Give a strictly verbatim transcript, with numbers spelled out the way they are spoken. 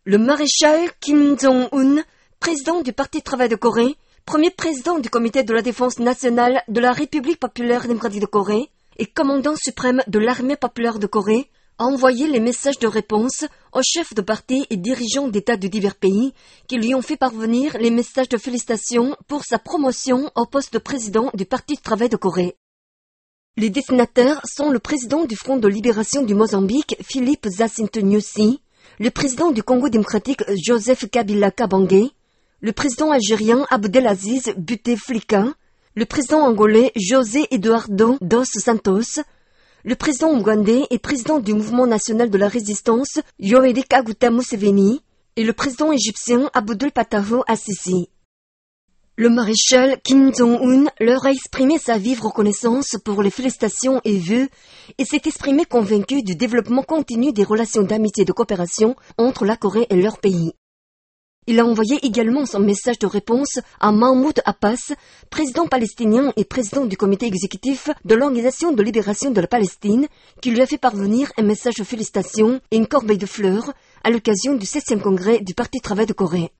Le maréchal Kim Jong-un, président du Parti Travail de Corée, premier président du Comité de la Défense nationale de la République populaire démocratique de Corée et commandant suprême de l'Armée populaire de Corée, a envoyé les messages de réponse aux chefs de parti et dirigeants d'États de divers pays qui lui ont fait parvenir les messages de félicitations pour sa promotion au poste de président du Parti Travail de Corée. Les destinataires sont le président du Front de libération du Mozambique, Philippe Jacinto Nyusi, le président du Congo démocratique, Joseph Kabila Kabange, le président algérien Abdelaziz Bouteflika, le président angolais José Eduardo dos Santos, le président ougandais et président du Mouvement national de la résistance, Yoweri Kaguta Museveni, et le président égyptien Abdel Fattah al-Sisi. Le maréchal Kim Jong-un leur a exprimé sa vive reconnaissance pour les félicitations et vœux et s'est exprimé convaincu du développement continu des relations d'amitié et de coopération entre la Corée et leur pays. Il a envoyé également son message de réponse à Mahmoud Abbas, président palestinien et président du comité exécutif de l'Organisation de libération de la Palestine, qui lui a fait parvenir un message de félicitations et une corbeille de fleurs à l'occasion du septième congrès du Parti Travail de Corée.